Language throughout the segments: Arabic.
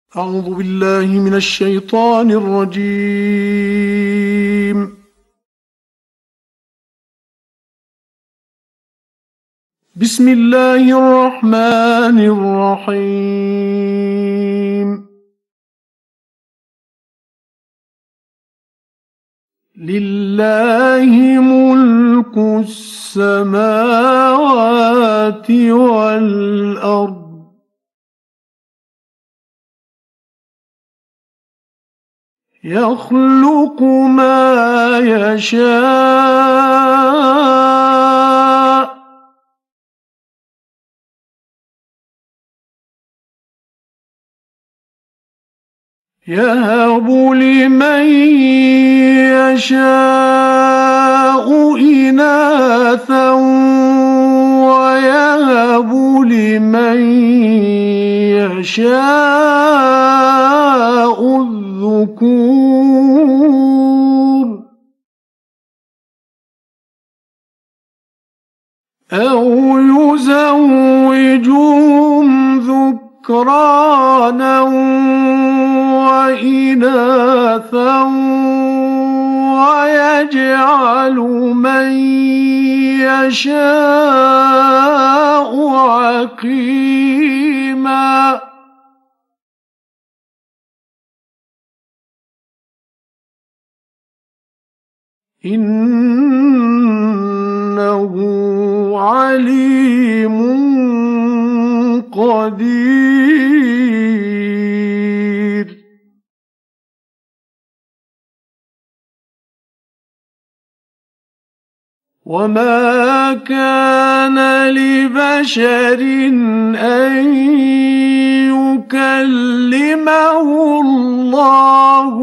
أعوذ بالله من الشيطان الرجيم. بسم الله الرحمن الرحيم. لله ملك السماوات والأرض يخلق ما يشاء يهب لمن يشاء إناثا ويهب لمن يشاء الذكور أو يزوجهم ذكرانا وإناثا ويجعل من يشاء عقيما إنه عليم قدير. وما كان لبشر أن يكلمه الله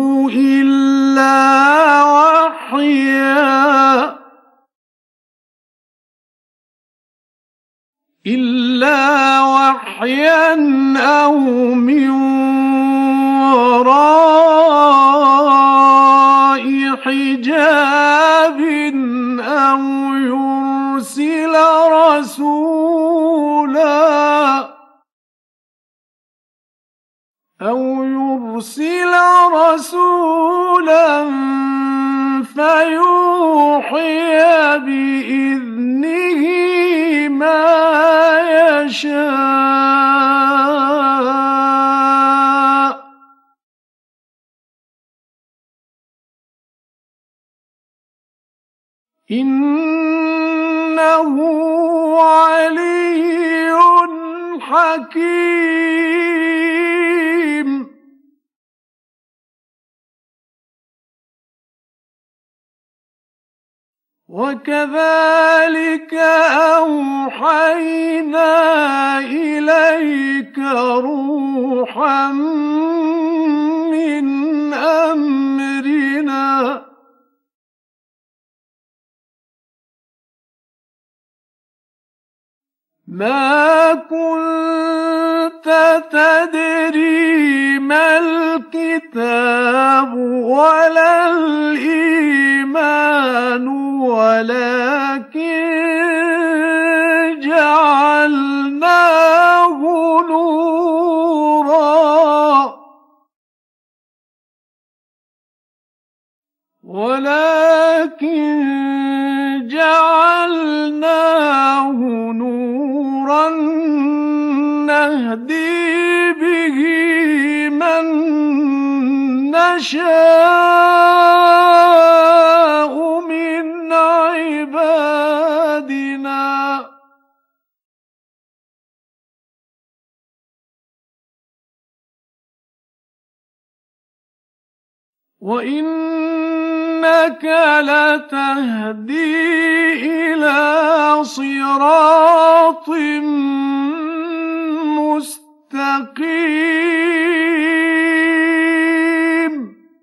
إلا وحيا أو من وراء حجاب أو يرسل رسولا فيوحي بإذنه ما يشاء إنه علي حكيم. وكذلك أوحينا إليك روحا من أمرنا ما كنت تدري ما الكتاب ولا الإيمان ولكن جعلناه نورا نهدي به من نشاء من عبادنا وإنك لتهدي إلى صراط مستقيم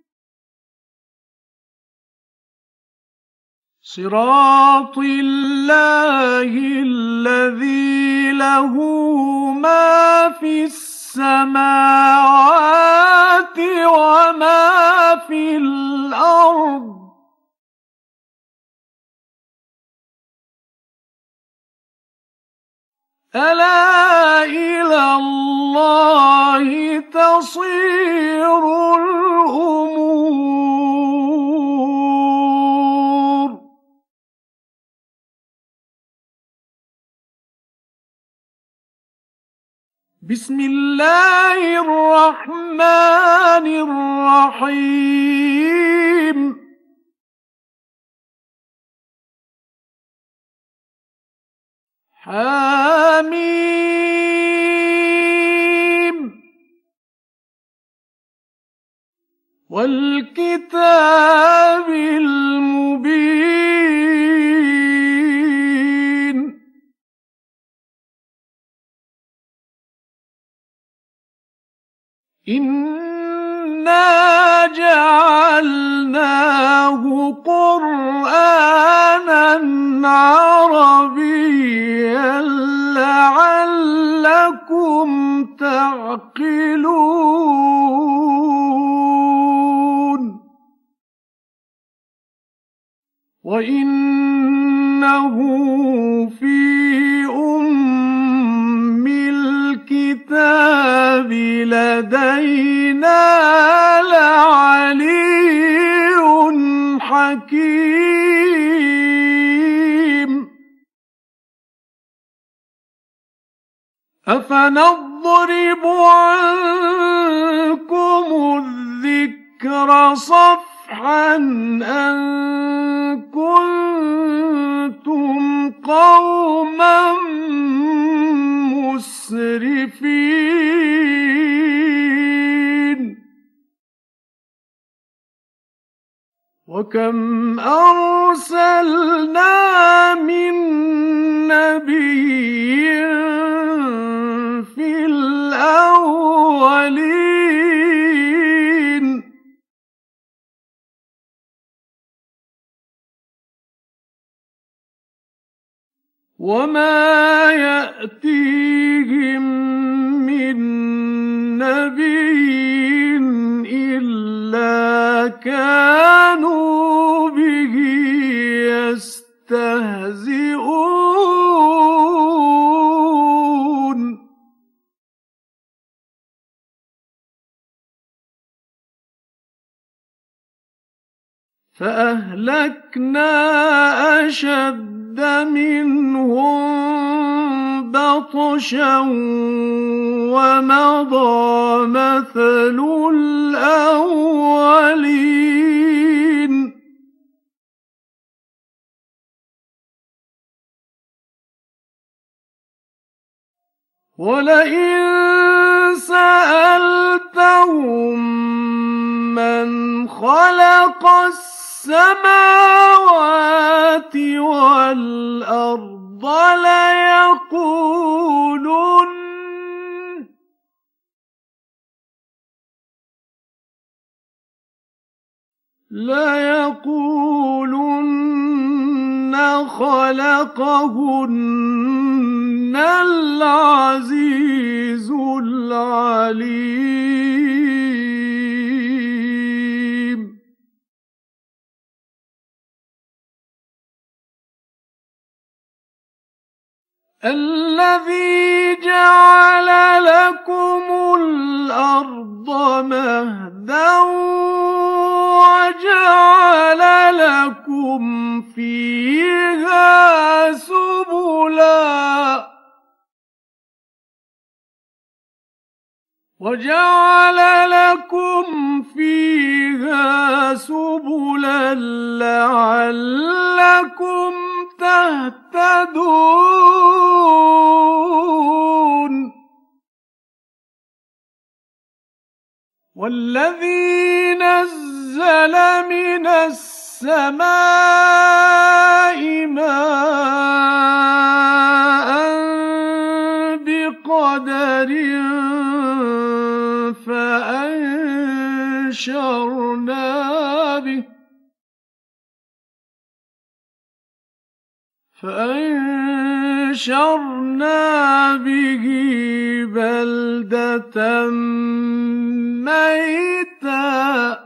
صراط الله الذي له ما في السماوات وما في الأرض ألا إلى الله مصير الأمور. بسم الله الرحمن الرحيم. حميم. والكتاب المبين. إنا جعلناه قرآنا عربيا لعلكم تعقلون. وإنه في أم الكتاب لدينا لعلي حكيم. أفنضرب عنكم الذكر صفحا أن كنتم قوما مسرفين. وكم أرسلنا من نبي في الأولين. وما يأتيهم من نبي إلا كانوا به يستهزئون. فأهلكنا أشد منهم بطشا ومضى مثل الأولين. ولئن سألتهم من خلق السماوات والأرض ليقولن خلقهن العزيز العليم. الذي جعل لكم الأرض مهدا وجعل لكم فيها سبلا لعلكم تهتدون. والذي نزل من السماء ماء بقدر فأنشرنا به بلدة ميتا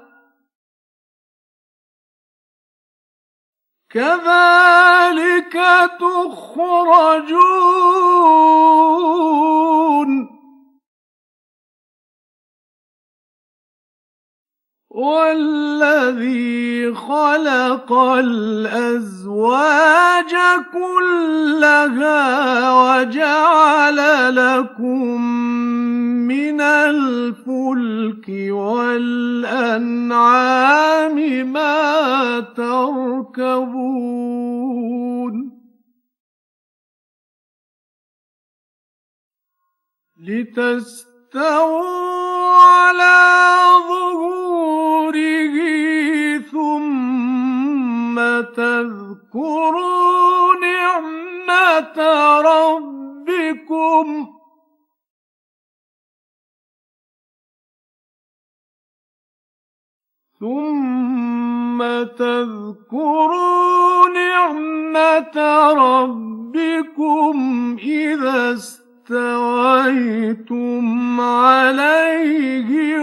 كذلك تخرجون. والذي خلق الأزواج كلها وجعل لكم من الفلك والأنعام ما تركبون لتستووا على ظهوره ثم تذكروا نعمة ربكم إذا استويتم عليه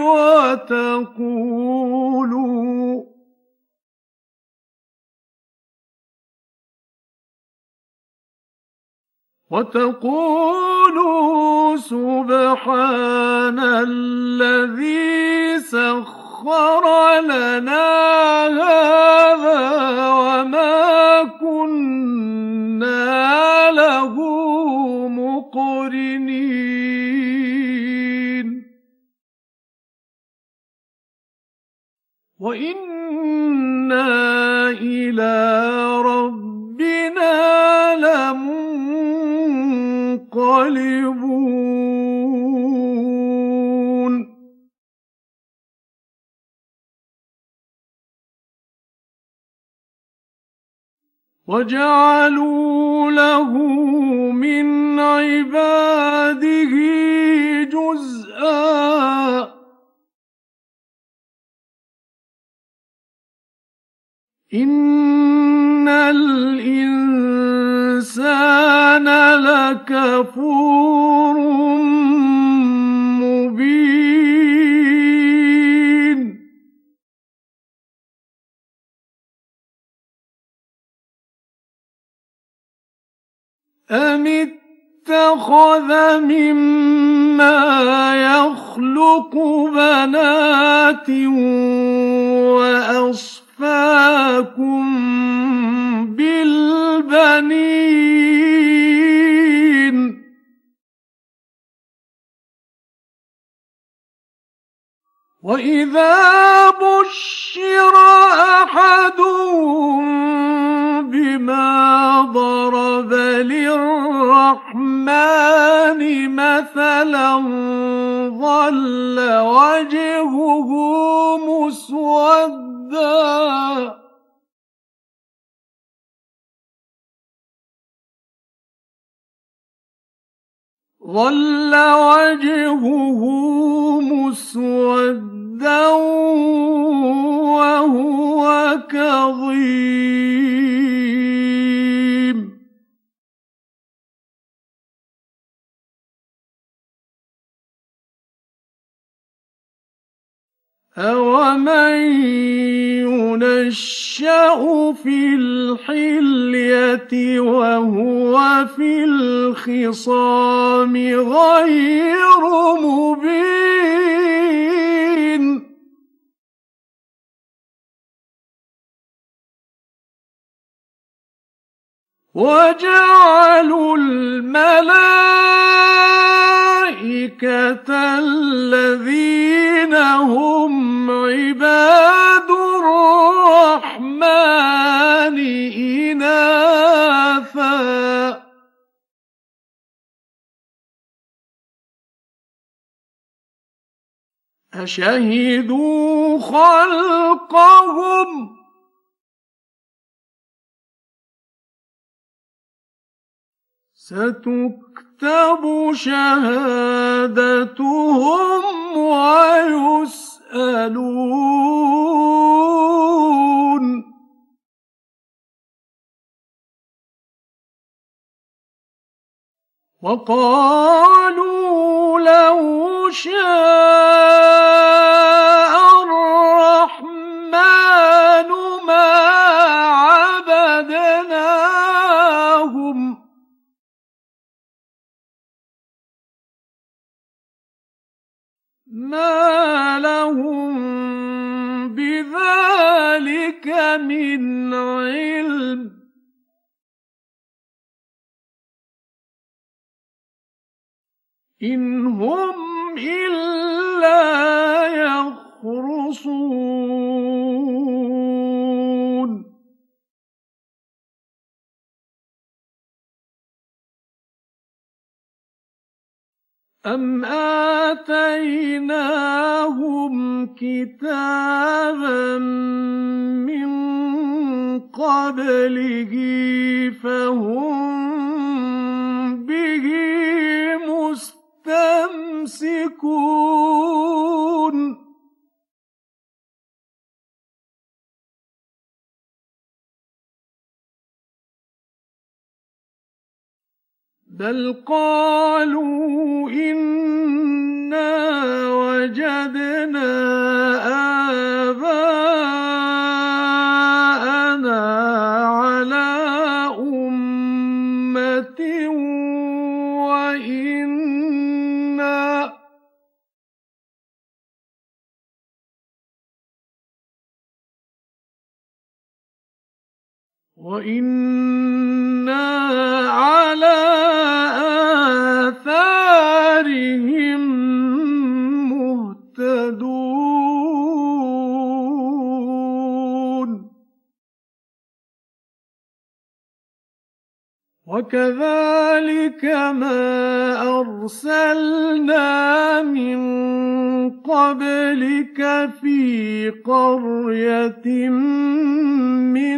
وتقولوا سبحان الذي سخر لنا هذا وما كنا له مقرنين وإنا إلى ربنا لمنقلبون وجعلوا له من عباده جزءا إن الإنسان لكفور مبين أم اتخذ مما يخلق بنات وأصفاكم بالبنين وإذا بشر أحدهم بما ضرب للرحمن مثلا ظل وجهه مسودا وهو كظيم أومن ينشأ في الحلية وهو في الخصام غير مبين وجعلوا الملائكة الذين هم عباد الرحمن إناثا أشهدوا خلقهم ستكتب شهادتهم ويسألون وقالوا لو شاء الرحمن ما عبدناهم ما لهم من علم إن هم إلا يخرصون أم آتيناهم كتابا من قبله فهم به مستمسكون بل قالوا إنا وجدنا آباءنا على أمة وإنا على آثارهم مهتدون وكذلك ما أرسلنا من قبلك في قرية من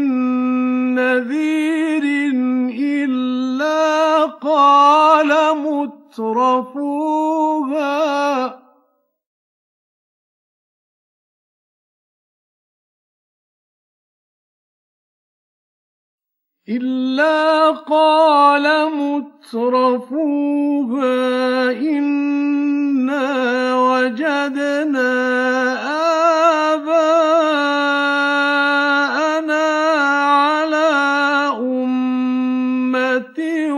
نذير إلا قال مترفوها إنا وجدنا آباءنا على أمة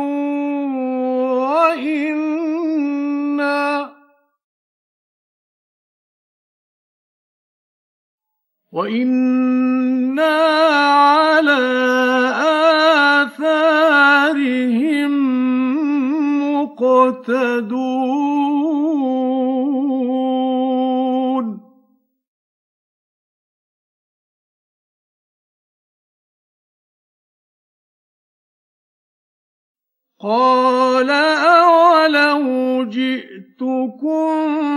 وإنا على آثارهم مقتدون قال أولو جئتكم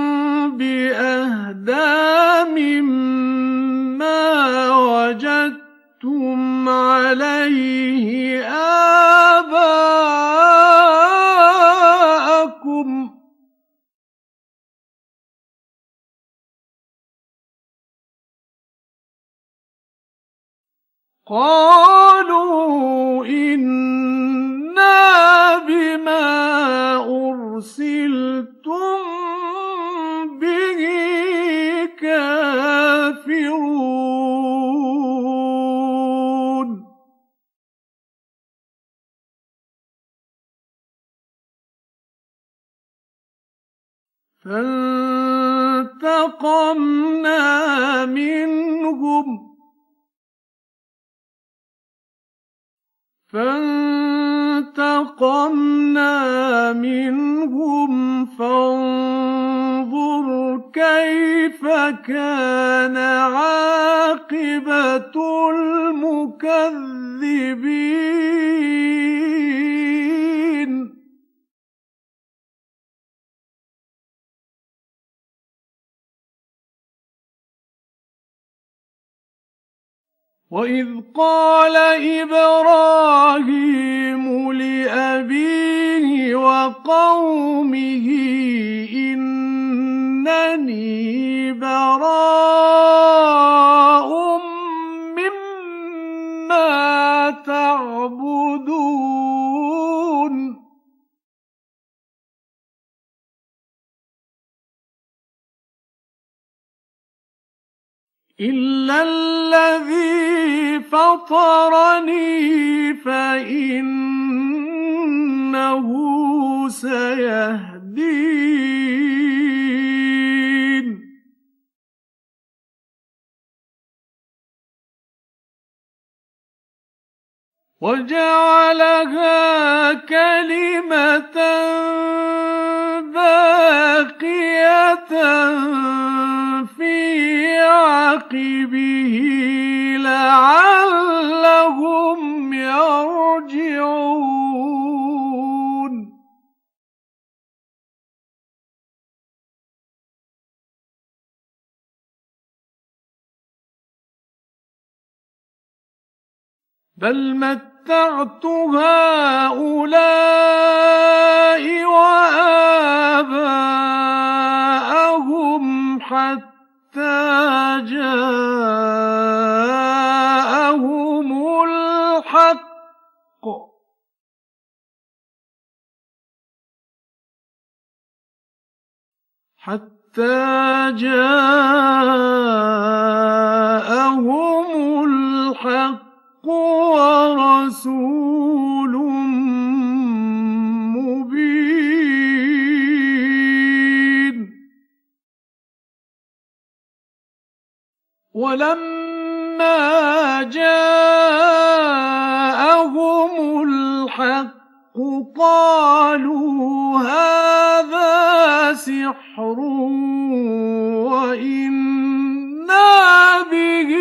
بأهدى مما وجدتم عليه آباءكم قالوا إنا بما أرسلتم به كافرون فانتقمنا منهم فانظر كيف كان عاقبة المكذبين وإذ قال إبراهيم لأبيه وقومه إنني براء مما تعبدون إلا الذي فطرني فإنه سيهدين وجعلها كلمة باقية في عقبه لعلهم يرجعون بل متعت هؤلاء وآباءهم حتى جاءهم الحق ورسول مبين ولما جاءهم الحق قالوا هذا سحر وإنا به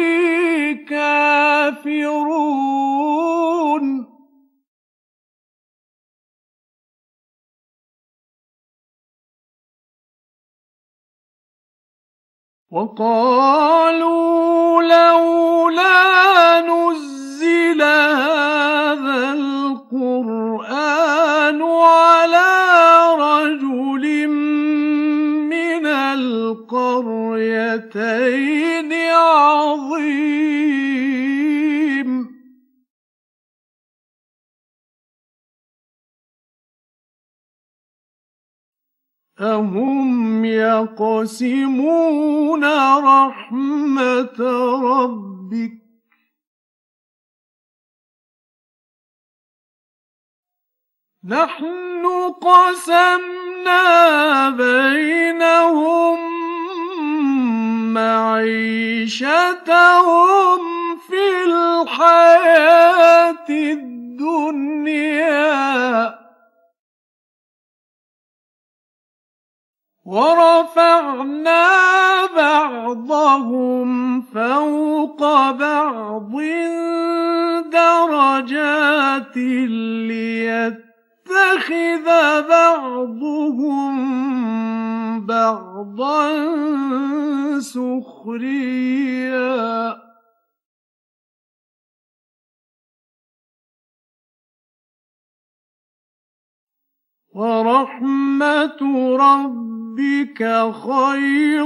كافرون وقالوا لولا نزل هذا القرآن على رجل من القريتين عظيم أهم يقسمون رحمة ربك نحن قسمنا بينهم معيشتهم في الحياة الدنيا ورفعنا بعضهم فوق بعض درجات ليتخذ بعضهم بعضا سخريا ورحمة ربك خير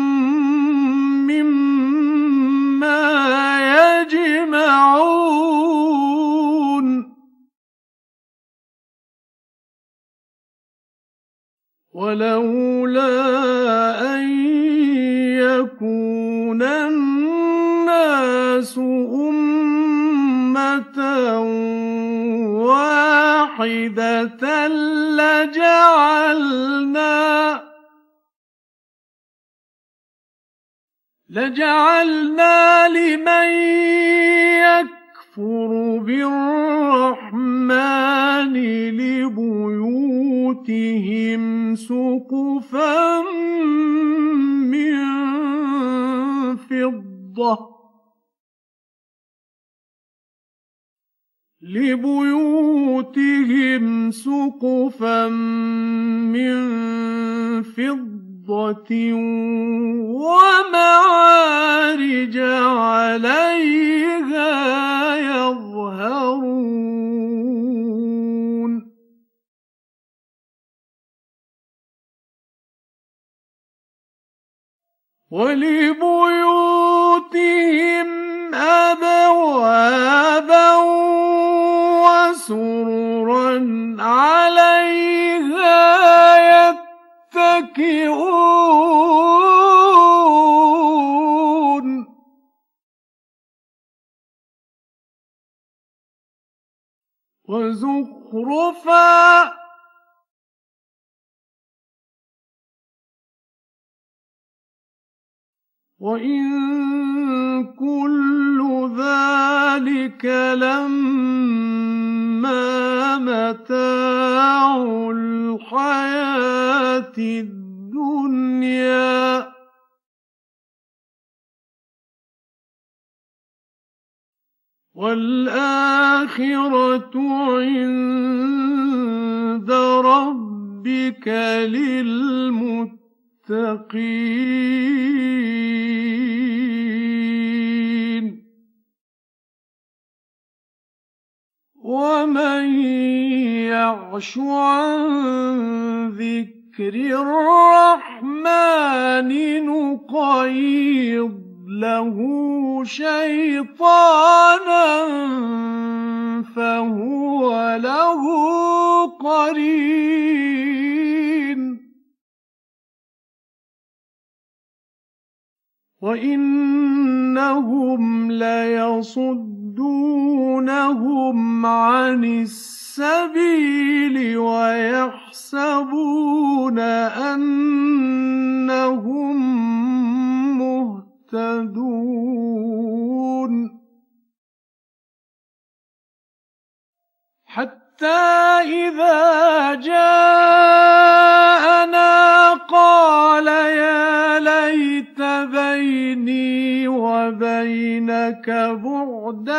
مما يجمعون ولولا أن يكون الناس أمة واحدة لجعلنا لمن يكفر بالرحمن لبيوتهم سقفا من فضة ومعارج عليها يظهرون ولبيوتهم أبوابا وسررا عليها يتكئون وزخرفا وإن كل ذلك ذلك لما متاع الحياة الدنيا والآخرة عند ربك للمتقين ومن يعش عن ذكر الرحمن نقيض له شيطانا فهو له قرين وإنهم ليصدونهم عن السبيل ويحسبون أنهم مهتدون حتى إذا جاءنا قال يا ليت بيني وبينك بعد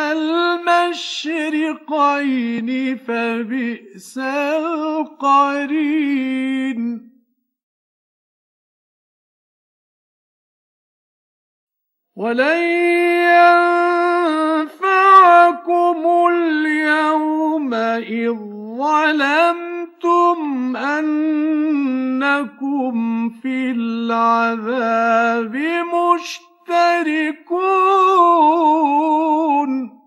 المشرقين فبئس القرين ولن ينفعكم اليوم إذ ظلمتم أنكم في العذاب مشتركون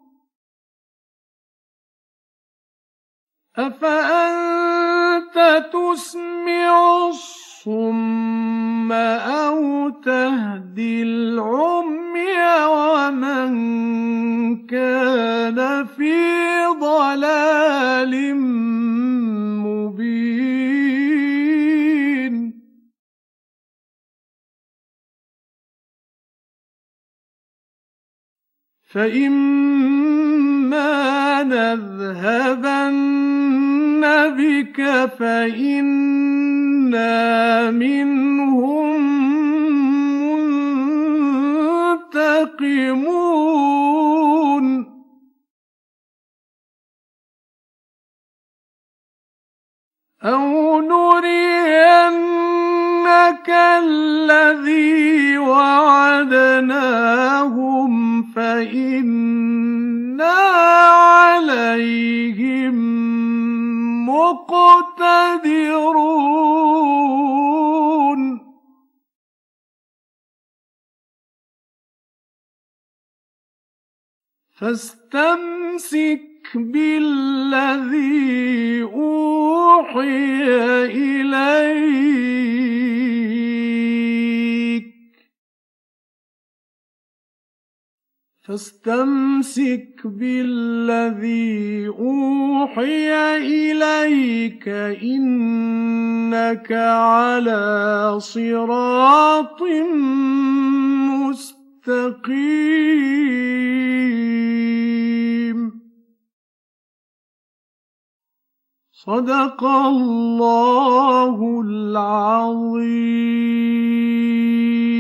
أفأنت تسمع الصم أو تهدي العمي ومن كان في ضلال مبين فإما نذهبن بك فإنا منهم منتقمون أو نرينك الذي وعدناهم فإنا عليهم مقتدرون فاستمسك بالذي أوحي إليك إنك على صراط مستقيم صدق الله العظيم.